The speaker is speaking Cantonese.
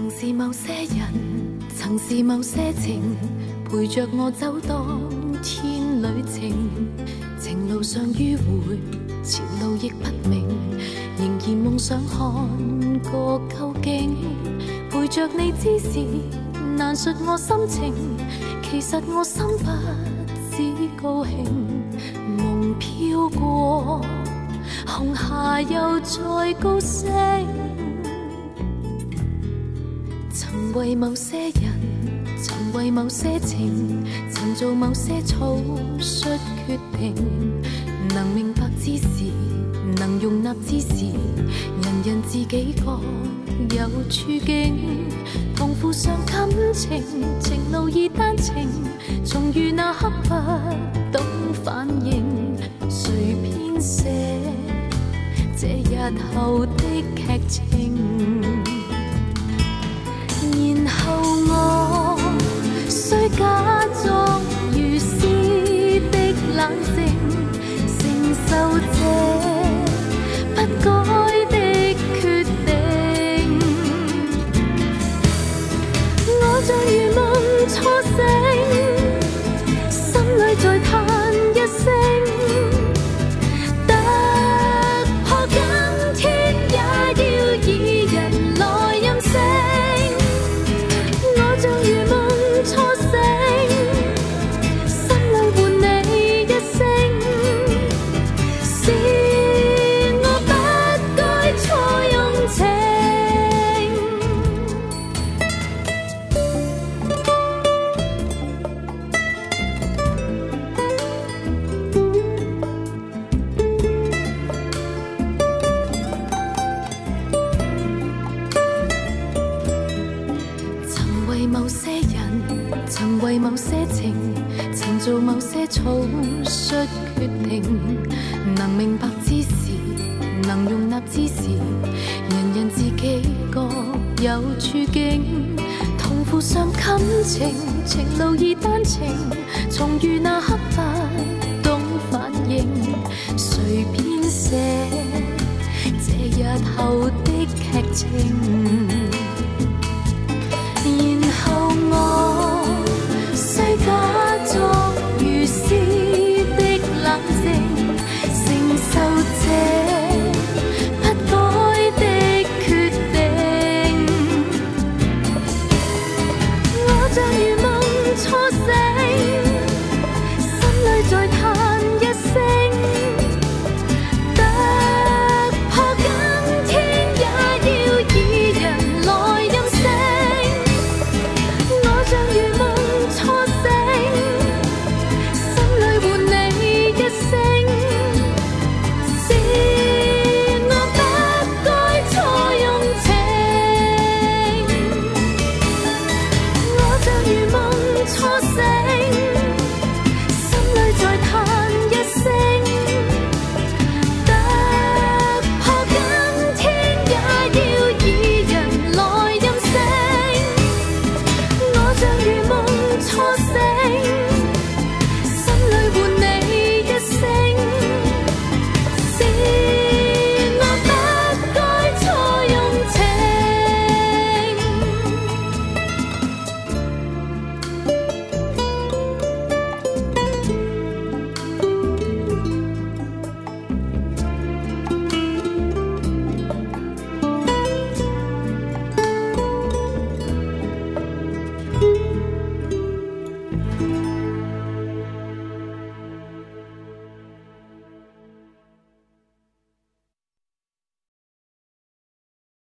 曾是某些人，曾是某些情，陪着我走當天旅程。情路上迂迴，前路亦不明，仍然夢想看個究竟。陪着你之時，難述我心情，其實我心不止高興。夢飄過，紅霞又再高升。曾為某些人，曾為某些情，曾做某些草率決定。能明白之時，能容納之時，人人自己各有處境。同負上感情，情路已單程，重遇那刻不懂反應。誰編寫這日後的劇情？然後我需假裝如詩的冷靜，承受這不該的決定。我像如夢初醒，心裏在嘆一聲，突破今天也要以人來任性。像如夢初醒，心裏伴你一聲，是我不該錯用情。曾為某些人，曾為某些情，曾做某些草率決定。能明白之時，能容納之時，人人自己各有處境。同負上感情，情路已單程，重遇那刻不懂反應。誰編寫這日後的劇情？